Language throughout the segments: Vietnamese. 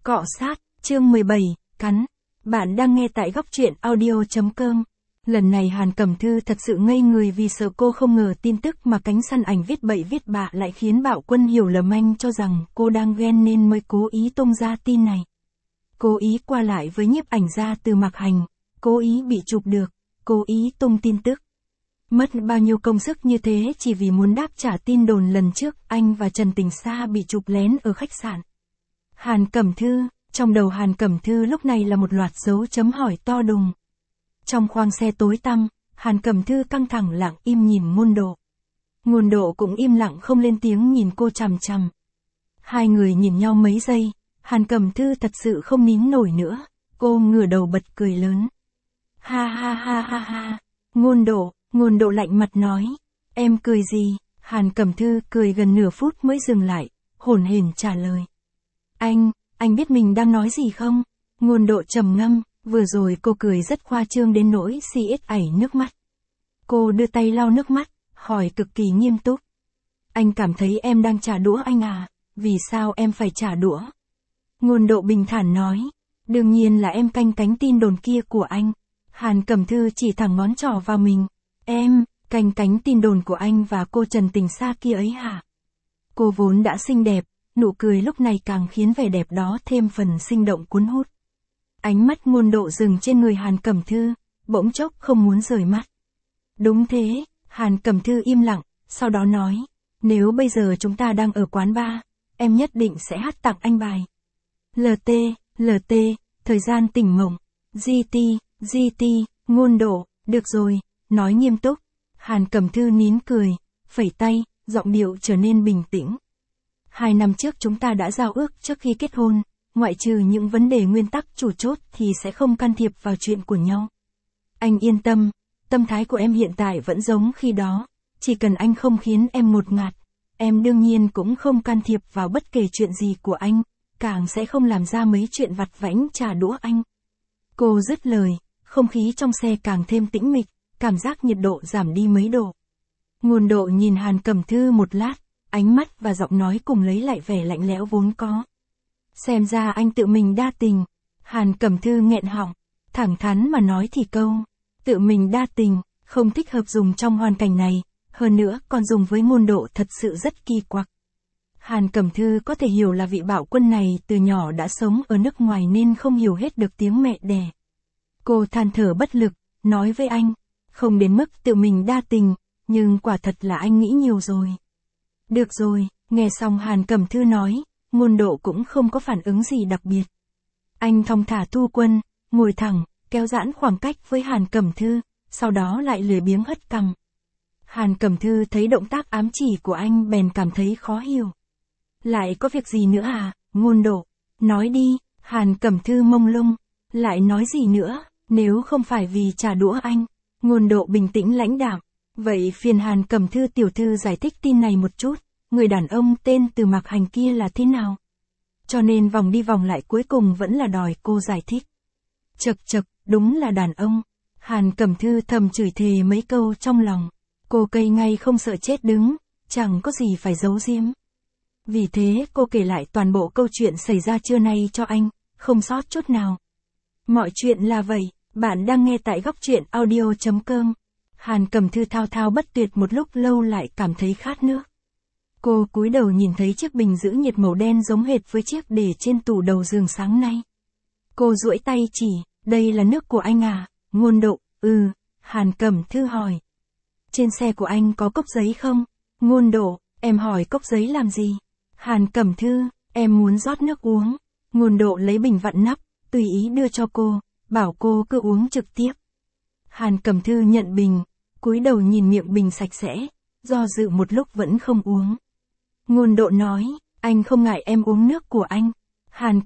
Cọ sát, chương 17, cắn. Bạn đang nghe tại góc truyện audio.com. Lần này Hàn Cẩm Thư thật sự ngây người vì sợ cô không ngờ tin tức mà cánh săn ảnh viết bậy viết bạ lại khiến Bạo Quân hiểu lầm anh cho rằng cô đang ghen nên mới cố ý tung ra tin này. Cố ý qua lại với nhiếp ảnh gia Từ Mạc Hành, cố ý bị chụp được, cố ý tung tin tức. Mất bao nhiêu công sức như thế chỉ vì muốn đáp trả tin đồn lần trước anh và Trần Tình Sa bị chụp lén ở khách sạn. Hàn Cẩm Thư, trong đầu Hàn Cẩm Thư lúc này là một loạt dấu chấm hỏi to đùng. Trong khoang xe tối tăm, Hàn Cẩm Thư căng thẳng lặng im nhìn Ngôn Độ. Ngôn Độ cũng im lặng không lên tiếng nhìn cô chằm chằm. Hai người nhìn nhau mấy giây, Hàn Cẩm Thư thật sự không nín nổi nữa, cô ngửa đầu bật cười lớn. Ha ha ha ha ha, Ngôn Độ lạnh mặt nói, em cười gì? Hàn Cẩm Thư cười gần nửa phút mới dừng lại, hổn hển trả lời. Anh biết mình đang nói gì không? Ngôn Độ trầm ngâm, vừa rồi cô cười rất khoa trương đến nỗi xiết ảy nước mắt. Cô đưa tay lau nước mắt, hỏi cực kỳ nghiêm túc. Anh cảm thấy em đang trả đũa anh à? Vì sao em phải trả đũa? Ngôn Độ bình thản nói, đương nhiên là em canh cánh tin đồn kia của anh. Hàn Cẩm Thư chỉ thẳng ngón trỏ vào mình. Em, canh cánh tin đồn của anh và cô Trần Tình Sa kia ấy hả? Cô vốn đã xinh đẹp, nụ cười lúc này càng khiến vẻ đẹp đó thêm phần sinh động cuốn hút. Ánh mắt Ngôn Độ dừng trên người Hàn Cẩm Thư, bỗng chốc không muốn rời mắt. Đúng thế, Hàn Cẩm Thư im lặng, sau đó nói, nếu bây giờ chúng ta đang ở quán bar, em nhất định sẽ hát tặng anh bài. LT, thời gian tỉnh mộng, GT, Ngôn Độ, được rồi, nói nghiêm túc. Hàn Cẩm Thư nín cười, phẩy tay, giọng điệu trở nên bình tĩnh. 2 năm trước chúng ta đã giao ước trước khi kết hôn, ngoại trừ những vấn đề nguyên tắc chủ chốt thì sẽ không can thiệp vào chuyện của nhau. Anh yên tâm, tâm thái của em hiện tại vẫn giống khi đó, chỉ cần anh không khiến em ngột ngạt, em đương nhiên cũng không can thiệp vào bất kể chuyện gì của anh, càng sẽ không làm ra mấy chuyện vặt vãnh trả đũa anh. Cô dứt lời, không khí trong xe càng thêm tĩnh mịch, cảm giác nhiệt độ giảm đi mấy độ. Ngôn Độ nhìn Hàn Cẩm Thư một lát, ánh mắt và giọng nói cùng lấy lại vẻ lạnh lẽo vốn có. Xem ra anh tự mình đa tình. Hàn Cẩm Thư nghẹn họng, thẳng thắn mà nói thì câu, tự mình đa tình, không thích hợp dùng trong hoàn cảnh này, hơn nữa còn dùng với Ngôn Độ thật sự rất kỳ quặc. Hàn Cẩm Thư có thể hiểu là vị Bạo Quân này từ nhỏ đã sống ở nước ngoài nên không hiểu hết được tiếng mẹ đẻ. Cô than thở bất lực, nói với anh, không đến mức tự mình đa tình, nhưng quả thật là anh nghĩ nhiều rồi. Được rồi, nghe xong Hàn Cẩm Thư nói, Ngôn Độ cũng không có phản ứng gì đặc biệt. Anh thong thả thu quân, ngồi thẳng, kéo giãn khoảng cách với Hàn Cẩm Thư, sau đó lại lười biếng hất cằm. Hàn Cẩm Thư thấy động tác ám chỉ của anh bèn cảm thấy khó hiểu. Lại có việc gì nữa à, Ngôn Độ? Nói đi. Hàn Cẩm Thư mông lung. Lại nói gì nữa, nếu không phải vì trả đũa anh? Ngôn Độ bình tĩnh lãnh đạm. Vậy phiền Hàn Cẩm Thư tiểu thư giải thích tin này một chút, người đàn ông tên Từ Mạc Hành kia là thế nào? Cho nên vòng đi vòng lại cuối cùng vẫn là đòi cô giải thích. Chậc, đúng là đàn ông. Hàn Cẩm Thư thầm chửi thề mấy câu trong lòng. Cô cây ngay không sợ chết đứng, chẳng có gì phải giấu giếm. Vì thế cô kể lại toàn bộ câu chuyện xảy ra trưa nay cho anh, không sót chút nào. Mọi chuyện là vậy, bạn đang nghe tại góc truyện audio.com. Hàn Cẩm Thư thao thao bất tuyệt một lúc lâu lại cảm thấy khát nước. Cô cúi đầu nhìn thấy chiếc bình giữ nhiệt màu đen giống hệt với chiếc để trên tủ đầu giường sáng nay. Cô duỗi tay chỉ, đây là nước của anh à? Ngôn Độ, Hàn Cẩm Thư hỏi. Trên xe của anh có cốc giấy không? Ngôn Độ, em hỏi cốc giấy làm gì? Hàn Cẩm Thư, em muốn rót nước uống. Ngôn Độ lấy bình vặn nắp, tùy ý đưa cho cô, bảo cô cứ uống trực tiếp. Hàn Cẩm Thư nhận bình, cúi đầu nhìn miệng bình sạch sẽ, do dự một lúc vẫn không uống. Ngôn Độ nói, anh không ngại em uống nước của anh. Hàn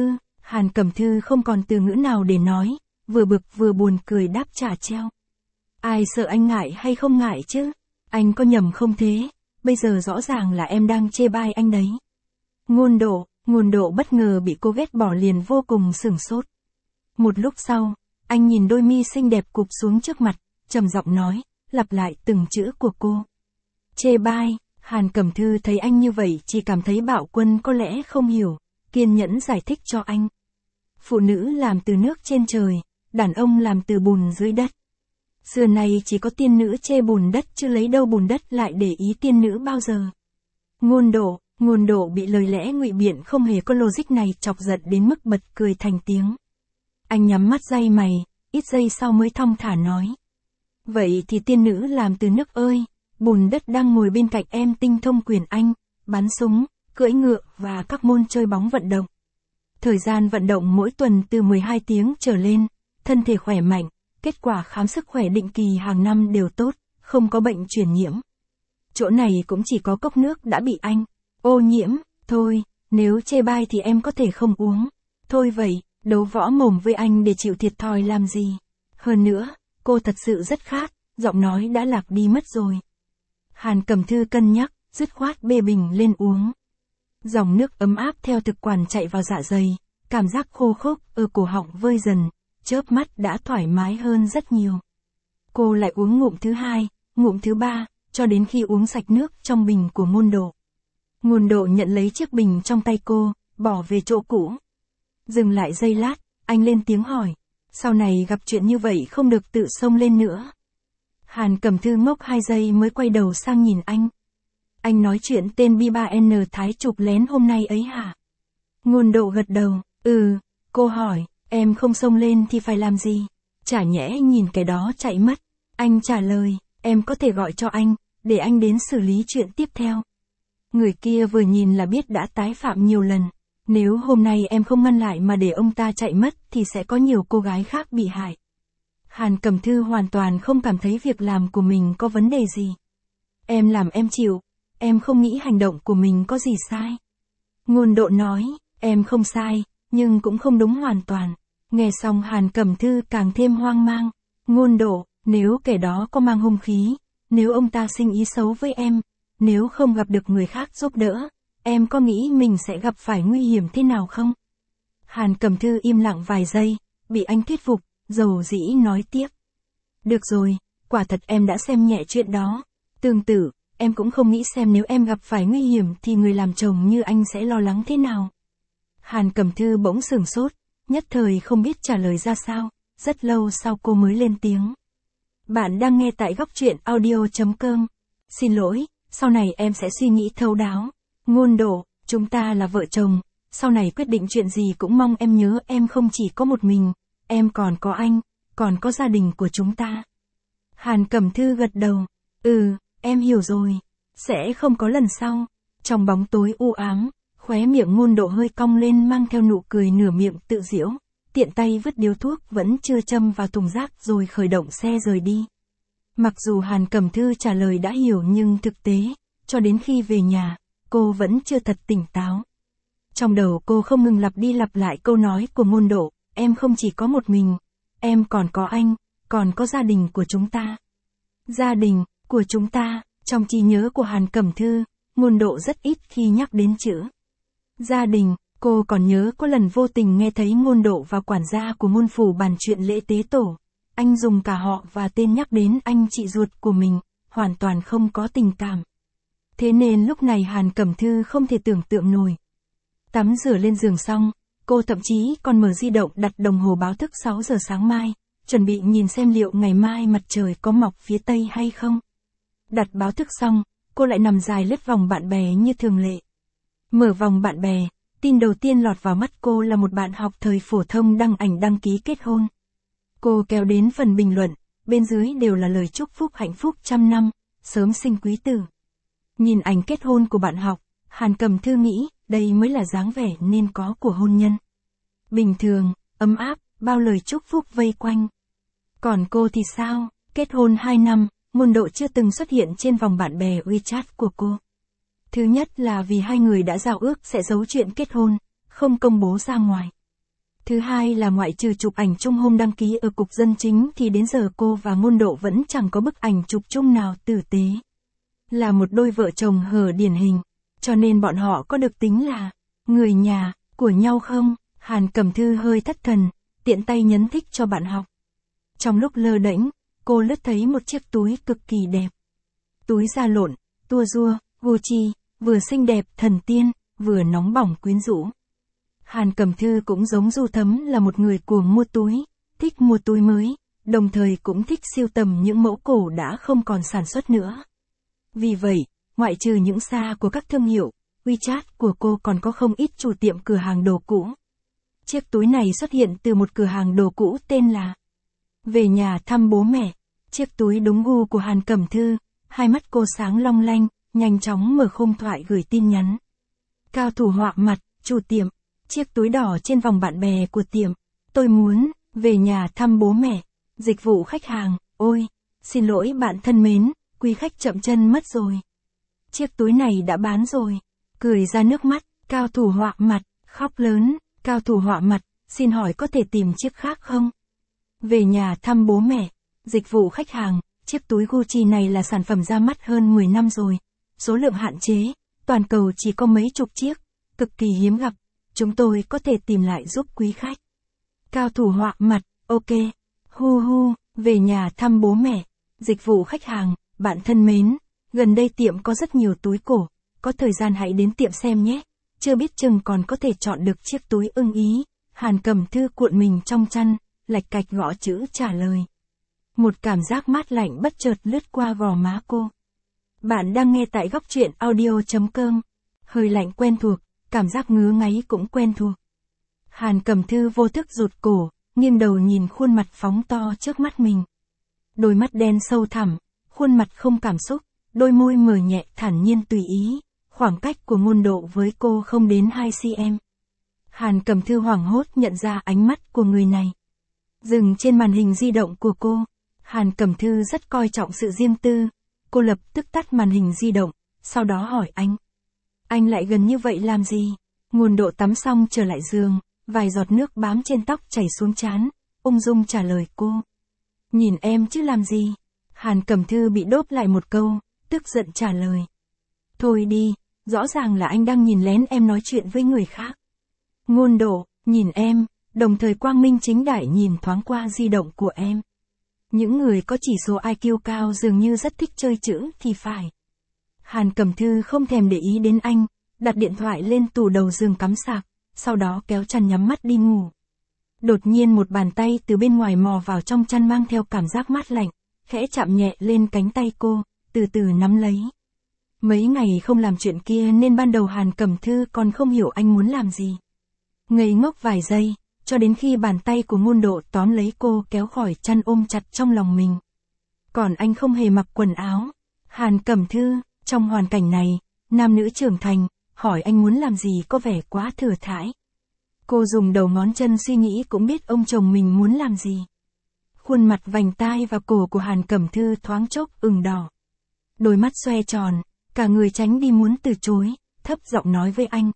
Cẩm Thư không còn từ ngữ nào để nói, vừa bực vừa buồn cười đáp trả treo. Ai sợ anh ngại hay không ngại chứ? Anh có nhầm không thế? Bây giờ rõ ràng là em đang chê bai anh đấy. Ngôn Độ bất ngờ bị cô ghét bỏ liền vô cùng sửng sốt. Một lúc sau, anh nhìn đôi mi xinh đẹp cụp xuống trước mặt, trầm giọng nói, lặp lại từng chữ của cô. Chê bai. Hàn Cẩm Thư thấy anh như vậy chỉ cảm thấy Bạo Quân có lẽ không hiểu, kiên nhẫn giải thích cho anh. Phụ nữ làm từ nước trên trời, đàn ông làm từ bùn dưới đất. Xưa nay chỉ có tiên nữ chê bùn đất chứ lấy đâu bùn đất lại để ý tiên nữ bao giờ. Ngôn độ bị lời lẽ ngụy biện không hề có logic này chọc giận đến mức bật cười thành tiếng. Anh nhắm mắt day mày, ít giây sau mới thong thả nói. Vậy thì tiên nữ làm từ nước ơi, bùn đất đang ngồi bên cạnh em tinh thông quyền Anh, bắn súng, cưỡi ngựa và các môn chơi bóng vận động. Thời gian vận động mỗi tuần từ 12 tiếng trở lên, thân thể khỏe mạnh, kết quả khám sức khỏe định kỳ hàng năm đều tốt, không có bệnh truyền nhiễm. Chỗ này cũng chỉ có cốc nước đã bị anh ô nhiễm, thôi, nếu chê bai thì em có thể không uống. Thôi vậy, đấu võ mồm với anh để chịu thiệt thòi làm gì. Hơn nữa, cô thật sự rất khát, giọng nói đã lạc đi mất rồi. Hàn Cẩm Thư cân nhắc, dứt khoát bê bình lên uống. Dòng nước ấm áp theo thực quản chạy vào dạ dày, cảm giác khô khốc ở cổ họng vơi dần, chớp mắt đã thoải mái hơn rất nhiều. Cô lại uống ngụm thứ hai, ngụm thứ ba, cho đến khi uống sạch nước trong bình của Ngôn Độ. Ngôn Độ nhận lấy chiếc bình trong tay cô, bỏ về chỗ cũ. Dừng lại giây lát, anh lên tiếng hỏi, sau này gặp chuyện như vậy không được tự xông lên nữa. Hàn Cẩm Thư ngốc 2 giây mới quay đầu sang nhìn anh. Anh nói chuyện tên B3N Thái chụp lén hôm nay ấy hả? Ngôn Độ gật đầu, cô hỏi, em không xông lên thì phải làm gì? Chả nhẽ nhìn cái đó chạy mất. Anh trả lời, em có thể gọi cho anh, để anh đến xử lý chuyện tiếp theo. Người kia vừa nhìn là biết đã tái phạm nhiều lần. Nếu hôm nay em không ngăn lại mà để ông ta chạy mất thì sẽ có nhiều cô gái khác bị hại. Hàn Cẩm Thư hoàn toàn không cảm thấy việc làm của mình có vấn đề gì. Em làm em chịu, em không nghĩ hành động của mình có gì sai. Ngôn Độ nói, em không sai, nhưng cũng không đúng hoàn toàn. Nghe xong Hàn Cẩm Thư càng thêm hoang mang. Ngôn Độ, nếu kẻ đó có mang hung khí, nếu ông ta sinh ý xấu với em, nếu không gặp được người khác giúp đỡ, em có nghĩ mình sẽ gặp phải nguy hiểm thế nào không? Hàn Cẩm Thư im lặng vài giây, bị anh thuyết phục, dầu dĩ nói tiếp. Được rồi, quả thật em đã xem nhẹ chuyện đó. Tương tự, em cũng không nghĩ xem nếu em gặp phải nguy hiểm thì người làm chồng như anh sẽ lo lắng thế nào. Hàn Cẩm Thư bỗng sửng sốt, nhất thời không biết trả lời ra sao, rất lâu sau cô mới lên tiếng. Bạn đang nghe tại góc truyện audio.com. Xin lỗi, sau này em sẽ suy nghĩ thấu đáo. Ngôn Độ, chúng ta là vợ chồng, sau này quyết định chuyện gì cũng mong em nhớ em không chỉ có một mình, em còn có anh, còn có gia đình của chúng ta. Hàn Cẩm Thư gật đầu, em hiểu rồi, sẽ không có lần sau. Trong bóng tối u ám, khóe miệng Ngôn Độ hơi cong lên mang theo nụ cười nửa miệng tự giễu, tiện tay vứt điếu thuốc vẫn chưa châm vào thùng rác rồi khởi động xe rời đi. Mặc dù Hàn Cẩm Thư trả lời đã hiểu nhưng thực tế, cho đến khi về nhà, cô vẫn chưa thật tỉnh táo. Trong đầu cô không ngừng lặp đi lặp lại câu nói của Ngôn Độ, em không chỉ có một mình, em còn có anh, còn có gia đình của chúng ta. Gia đình của chúng ta, trong trí nhớ của Hàn Cẩm Thư, Ngôn Độ rất ít khi nhắc đến chữ gia đình. Cô còn nhớ có lần vô tình nghe thấy Ngôn Độ và quản gia của Ngôn phủ bàn chuyện lễ tế tổ. Anh dùng cả họ và tên nhắc đến anh chị ruột của mình, hoàn toàn không có tình cảm. Thế nên lúc này Hàn Cẩm Thư không thể tưởng tượng nổi. Tắm rửa lên giường xong, cô thậm chí còn mở di động đặt đồng hồ báo thức 6 giờ sáng mai, chuẩn bị nhìn xem liệu ngày mai mặt trời có mọc phía tây hay không. Đặt báo thức xong, cô lại nằm dài lướt vòng bạn bè như thường lệ. Mở vòng bạn bè, tin đầu tiên lọt vào mắt cô là một bạn học thời phổ thông đăng ảnh đăng ký kết hôn. Cô kéo đến phần bình luận, bên dưới đều là lời chúc phúc hạnh phúc trăm năm, sớm sinh quý tử. Nhìn ảnh kết hôn của bạn học, Hàn Cẩm Thư nghĩ, đây mới là dáng vẻ nên có của hôn nhân. Bình thường, ấm áp, bao lời chúc phúc vây quanh. Còn cô thì sao? Kết hôn 2 năm, Ngôn Độ chưa từng xuất hiện trên vòng bạn bè WeChat của cô. Thứ nhất là vì hai người đã giao ước sẽ giấu chuyện kết hôn, không công bố ra ngoài. Thứ hai là ngoại trừ chụp ảnh chung hôm đăng ký ở cục dân chính thì đến giờ cô và Ngôn Độ vẫn chẳng có bức ảnh chụp chung nào tử tế. Là một đôi vợ chồng hở điển hình, cho nên bọn họ có được tính là người nhà của nhau không? Hàn Cẩm Thư hơi thất thần, tiện tay nhấn thích cho bạn học. Trong lúc lơ đễnh, cô lướt thấy một chiếc túi cực kỳ đẹp. Túi da lộn, tua rua, Gucci, vừa xinh đẹp thần tiên, vừa nóng bỏng quyến rũ. Hàn Cẩm Thư cũng giống Du Thấm là một người cuồng mua túi, thích mua túi mới, đồng thời cũng thích sưu tầm những mẫu cổ đã không còn sản xuất nữa. Vì vậy, ngoại trừ những xa của các thương hiệu, WeChat của cô còn có không ít chủ tiệm cửa hàng đồ cũ. Chiếc túi này xuất hiện từ một cửa hàng đồ cũ tên là Về Nhà Thăm Bố Mẹ. Chiếc túi đúng gu của Hàn Cẩm Thư, hai mắt cô sáng long lanh, nhanh chóng mở khung thoại gửi tin nhắn. Cao thủ họa mặt, chủ tiệm, chiếc túi đỏ trên vòng bạn bè của tiệm. Tôi muốn về nhà thăm bố mẹ. Dịch vụ khách hàng, ôi, xin lỗi bạn thân mến, quý khách chậm chân mất rồi. Chiếc túi này đã bán rồi. Cười ra nước mắt, cao thủ họa mặt, khóc lớn, cao thủ họa mặt, xin hỏi có thể tìm chiếc khác không? Về nhà thăm bố mẹ. Dịch vụ khách hàng, chiếc túi Gucci này là sản phẩm ra mắt hơn 10 năm rồi. Số lượng hạn chế, toàn cầu chỉ có mấy chục chiếc, cực kỳ hiếm gặp. Chúng tôi có thể tìm lại giúp quý khách. Cao thủ họa mặt, ok. Hu hu, về nhà thăm bố mẹ. Dịch vụ khách hàng, bạn thân mến, gần đây tiệm có rất nhiều túi cổ, có thời gian hãy đến tiệm xem nhé. Chưa biết chừng còn có thể chọn được chiếc túi ưng ý. Hàn Cẩm Thư cuộn mình trong chăn, lạch cạch gõ chữ trả lời. Một cảm giác mát lạnh bất chợt lướt qua gò má cô. Bạn đang nghe tại góc truyện audio.com. Hơi lạnh quen thuộc, cảm giác ngứa ngáy cũng quen thuộc. Hàn Cẩm Thư vô thức rụt cổ, nghiêng đầu nhìn khuôn mặt phóng to trước mắt mình. Đôi mắt đen sâu thẳm, khuôn mặt không cảm xúc, đôi môi mờ nhẹ thản nhiên tùy ý, khoảng cách của Ngôn Độ với cô không đến 2 cm. Hàn Cẩm Thư hoảng hốt nhận ra ánh mắt của người này. Dừng trên màn hình di động của cô. Hàn Cẩm Thư rất coi trọng sự riêng tư. Cô lập tức tắt màn hình di động, sau đó hỏi anh. Anh lại gần như vậy làm gì? Ngôn Độ tắm xong trở lại giường, vài giọt nước bám trên tóc chảy xuống trán, ung dung trả lời cô. Nhìn em chứ làm gì? Hàn Cẩm Thư bị đốp lại một câu, tức giận trả lời. Thôi đi, rõ ràng là anh đang nhìn lén em nói chuyện với người khác. Ngôn Độ, nhìn em, đồng thời quang minh chính đại nhìn thoáng qua di động của em. Những người có chỉ số IQ cao dường như rất thích chơi chữ thì phải. Hàn Cẩm Thư không thèm để ý đến anh, đặt điện thoại lên tủ đầu giường cắm sạc, sau đó kéo chăn nhắm mắt đi ngủ. Đột nhiên một bàn tay từ bên ngoài mò vào trong chăn mang theo cảm giác mát lạnh, khẽ chạm nhẹ lên cánh tay cô, từ từ nắm lấy. Mấy ngày không làm chuyện kia nên ban đầu Hàn Cẩm Thư còn không hiểu anh muốn làm gì. Ngây ngốc vài giây, cho đến khi bàn tay của Ngôn Độ tóm lấy cô kéo khỏi chăn ôm chặt trong lòng mình. Còn anh không hề mặc quần áo. Hàn Cẩm Thư, trong hoàn cảnh này, nam nữ trưởng thành, hỏi anh muốn làm gì có vẻ quá thừa thãi. Cô dùng đầu ngón chân suy nghĩ cũng biết ông chồng mình muốn làm gì. Khuôn mặt vành tai và cổ của Hàn Cẩm Thư thoáng chốc ửng đỏ. Đôi mắt xoe tròn, cả người tránh đi muốn từ chối, thấp giọng nói với anh.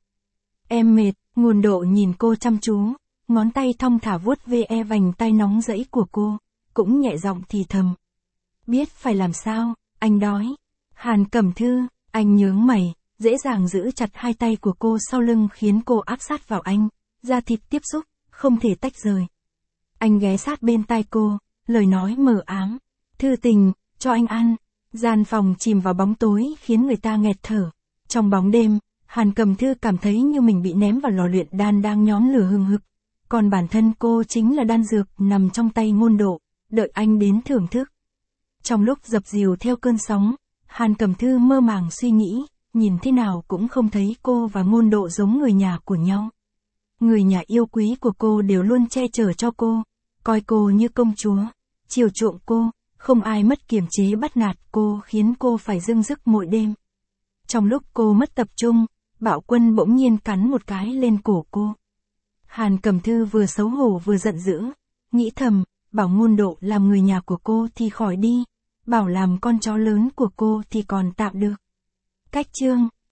Em mệt. Ngôn Độ nhìn cô chăm chú, ngón tay thong thả vuốt ve vành tai nóng rẫy của cô, cũng nhẹ giọng thì thầm. Biết phải làm sao, anh đói. Hàn Cẩm Thư, anh nhướng mày, dễ dàng giữ chặt hai tay của cô sau lưng khiến cô áp sát vào anh, da thịt tiếp xúc, không thể tách rời. Anh ghé sát bên tai cô, lời nói mờ ám. Thư tình, cho anh ăn. Gian phòng chìm vào bóng tối khiến người ta nghẹt thở. Trong bóng đêm, Hàn Cẩm Thư cảm thấy như mình bị ném vào lò luyện đan đang nhóm lửa hừng hực. Còn bản thân cô chính là đan dược nằm trong tay Ngôn Độ, đợi anh đến thưởng thức. Trong lúc dập dìu theo cơn sóng, Hàn Cẩm Thư mơ màng suy nghĩ, nhìn thế nào cũng không thấy cô và Ngôn Độ giống người nhà của nhau. Người nhà yêu quý của cô đều luôn che chở cho cô, coi cô như công chúa, chiều chuộng cô, không ai mất kiềm chế bắt nạt cô khiến cô phải dưng dứt mỗi đêm. Trong lúc cô mất tập trung, Bạo Quân bỗng nhiên cắn một cái lên cổ cô. Hàn Cẩm Thư vừa xấu hổ vừa giận dữ, nghĩ thầm, bảo Ngôn Độ làm người nhà của cô thì khỏi đi, bảo làm con chó lớn của cô thì còn tạm được. Cách chương